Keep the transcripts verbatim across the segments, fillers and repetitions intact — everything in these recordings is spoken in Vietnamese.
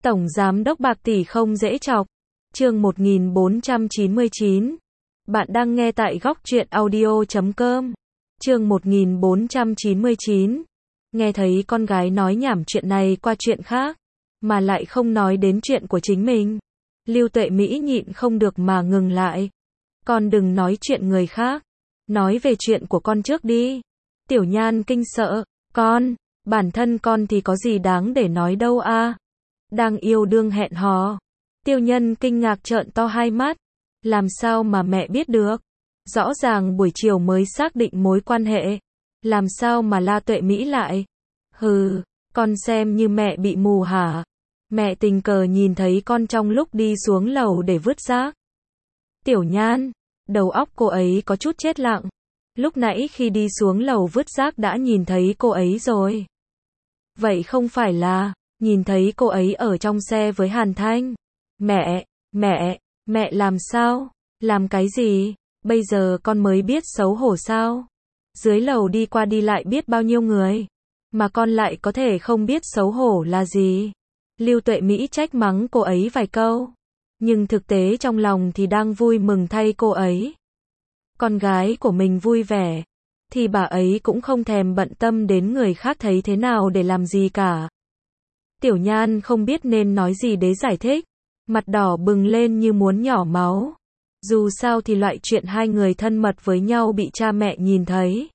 Tổng giám đốc bạc tỷ không dễ chọc. Chương một nghìn bốn trăm chín mươi chín. Bạn đang nghe tại góc truyện audio chấm com. Chương một nghìn bốn trăm chín mươi chín. Nghe thấy con gái nói nhảm chuyện này qua chuyện khác, mà lại không nói đến chuyện của chính mình. Lưu Tuệ Mỹ nhịn không được mà ngừng lại. Con đừng nói chuyện người khác. Nói về chuyện của con trước đi. Tiểu Nhan kinh sợ. Con, bản thân con thì có gì đáng để nói đâu a. Đang yêu đương hẹn hò. Tiêu Nhân kinh ngạc trợn to hai mắt. Làm sao mà mẹ biết được? Rõ ràng buổi chiều mới xác định mối quan hệ. Làm sao mà La Tuệ Mỹ lại? Hừ, con xem như mẹ bị mù hả? Mẹ tình cờ nhìn thấy con trong lúc đi xuống lầu để vứt rác. Tiểu Nhan, đầu óc cô ấy có chút chết lặng. Lúc nãy khi đi xuống lầu vứt rác đã nhìn thấy cô ấy rồi. Vậy không phải là nhìn thấy cô ấy ở trong xe với Hàn Thanh? Mẹ, mẹ, mẹ làm sao? Làm cái gì? Bây giờ con mới biết xấu hổ sao? Dưới lầu đi qua đi lại biết bao nhiêu người, mà con lại có thể không biết xấu hổ là gì. Lưu Tuệ Mỹ trách mắng cô ấy vài câu, nhưng thực tế trong lòng thì đang vui mừng thay cô ấy. Con gái của mình vui vẻ, thì bà ấy cũng không thèm bận tâm đến người khác thấy thế nào để làm gì cả. Tiểu Nhan không biết nên nói gì để giải thích, mặt đỏ bừng lên như muốn nhỏ máu. Dù sao thì loại chuyện hai người thân mật với nhau bị cha mẹ nhìn thấy,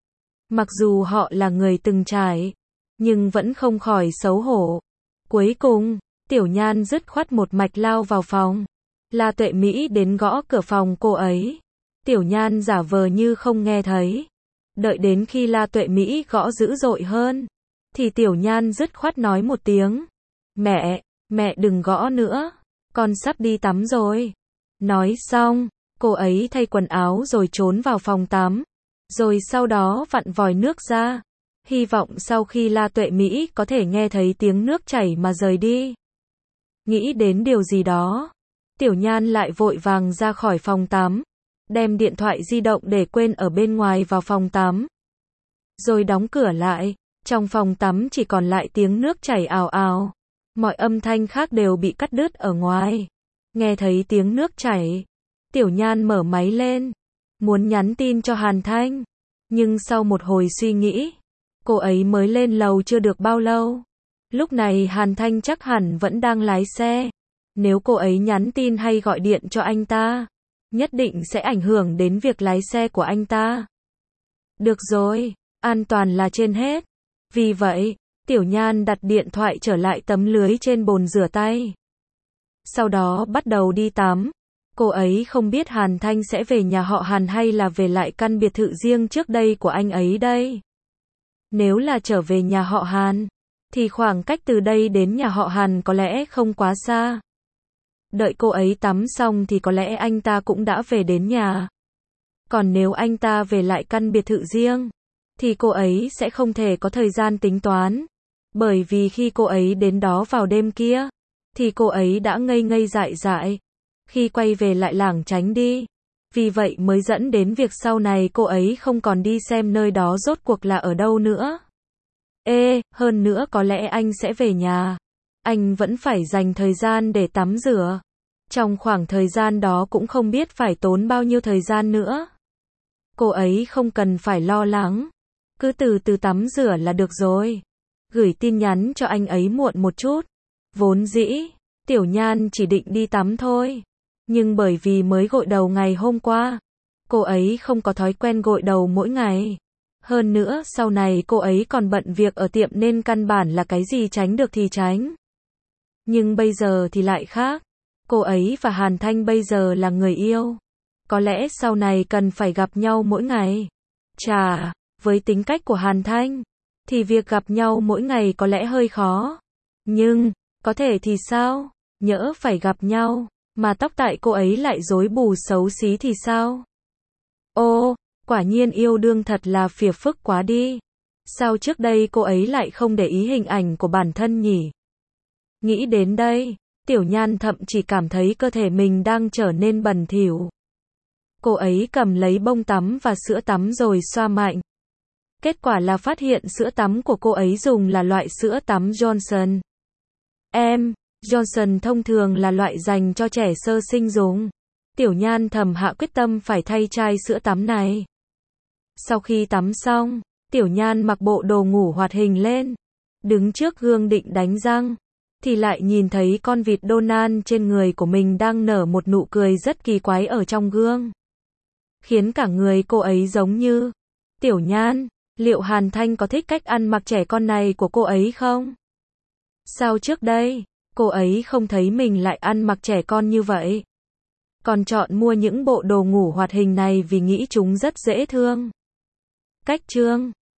mặc dù họ là người từng trải, nhưng vẫn không khỏi xấu hổ. Cuối cùng, Tiểu Nhan dứt khoát một mạch lao vào phòng. La Tuệ Mỹ đến gõ cửa phòng cô ấy. Tiểu Nhan giả vờ như không nghe thấy. Đợi đến khi La Tuệ Mỹ gõ dữ dội hơn, thì Tiểu Nhan dứt khoát nói một tiếng. Mẹ, mẹ đừng gõ nữa, con sắp đi tắm rồi. Nói xong, cô ấy thay quần áo rồi trốn vào phòng tắm. Rồi sau đó vặn vòi nước ra. Hy vọng sau khi La Tuệ Mỹ có thể nghe thấy tiếng nước chảy mà rời đi. Nghĩ đến điều gì đó, Tiểu Nhan lại vội vàng ra khỏi phòng tắm, đem điện thoại di động để quên ở bên ngoài vào phòng tắm. Rồi đóng cửa lại, trong phòng tắm chỉ còn lại tiếng nước chảy ào ào. Mọi âm thanh khác đều bị cắt đứt ở ngoài. Nghe thấy tiếng nước chảy, Tiểu Nhan mở máy lên, muốn nhắn tin cho Hàn Thanh. Nhưng sau một hồi suy nghĩ, cô ấy mới lên lầu chưa được bao lâu. Lúc này Hàn Thanh chắc hẳn vẫn đang lái xe. Nếu cô ấy nhắn tin hay gọi điện cho anh ta, nhất định sẽ ảnh hưởng đến việc lái xe của anh ta. Được rồi, an toàn là trên hết. Vì vậy, Tiểu Nhan đặt điện thoại trở lại tấm lưới trên bồn rửa tay. Sau đó bắt đầu đi tắm. Cô ấy không biết Hàn Thanh sẽ về nhà họ Hàn hay là về lại căn biệt thự riêng trước đây của anh ấy đây. Nếu là trở về nhà họ Hàn, thì khoảng cách từ đây đến nhà họ Hàn có lẽ không quá xa. Đợi cô ấy tắm xong thì có lẽ anh ta cũng đã về đến nhà. Còn nếu anh ta về lại căn biệt thự riêng, thì cô ấy sẽ không thể có thời gian tính toán. Bởi vì khi cô ấy đến đó vào đêm kia, thì cô ấy đã ngây ngây dại dại. Khi quay về lại lảng tránh đi. Vì vậy mới dẫn đến việc sau này cô ấy không còn đi xem nơi đó rốt cuộc là ở đâu nữa. Ê, hơn nữa có lẽ anh sẽ về nhà. Anh vẫn phải dành thời gian để tắm rửa. Trong khoảng thời gian đó cũng không biết phải tốn bao nhiêu thời gian nữa. Cô ấy không cần phải lo lắng. Cứ từ từ tắm rửa là được rồi. Gửi tin nhắn cho anh ấy muộn một chút. Vốn dĩ, Tiểu Nhan chỉ định đi tắm thôi. Nhưng bởi vì mới gội đầu ngày hôm qua, cô ấy không có thói quen gội đầu mỗi ngày. Hơn nữa sau này cô ấy còn bận việc ở tiệm nên căn bản là cái gì tránh được thì tránh. Nhưng bây giờ thì lại khác. Cô ấy và Hàn Thanh bây giờ là người yêu. Có lẽ sau này cần phải gặp nhau mỗi ngày. Chà, với tính cách của Hàn Thanh, thì việc gặp nhau mỗi ngày có lẽ hơi khó. Nhưng, có thể thì sao? Nhỡ phải gặp nhau, mà tóc tại cô ấy lại rối bù xấu xí thì sao? Ô, quả nhiên yêu đương thật là phiền phức quá đi. Sao trước đây cô ấy lại không để ý hình ảnh của bản thân nhỉ? Nghĩ đến đây, Tiểu Nhan thậm chỉ cảm thấy cơ thể mình đang trở nên bẩn thỉu. Cô ấy cầm lấy bông tắm và sữa tắm rồi xoa mạnh. Kết quả là phát hiện sữa tắm của cô ấy dùng là loại sữa tắm Johnson. Em, Johnson thông thường là loại dành cho trẻ sơ sinh dùng. Tiểu Nhan thầm hạ quyết tâm phải thay chai sữa tắm này. Sau khi tắm xong, Tiểu Nhan mặc bộ đồ ngủ hoạt hình lên, đứng trước gương định đánh răng, thì lại nhìn thấy con vịt Donald trên người của mình đang nở một nụ cười rất kỳ quái ở trong gương, khiến cả người cô ấy giống như Tiểu Nhan. Liệu Hàn Thanh có thích cách ăn mặc trẻ con này của cô ấy không? Sao trước đây, cô ấy không thấy mình lại ăn mặc trẻ con như vậy? Còn chọn mua những bộ đồ ngủ hoạt hình này vì nghĩ chúng rất dễ thương. Cách chương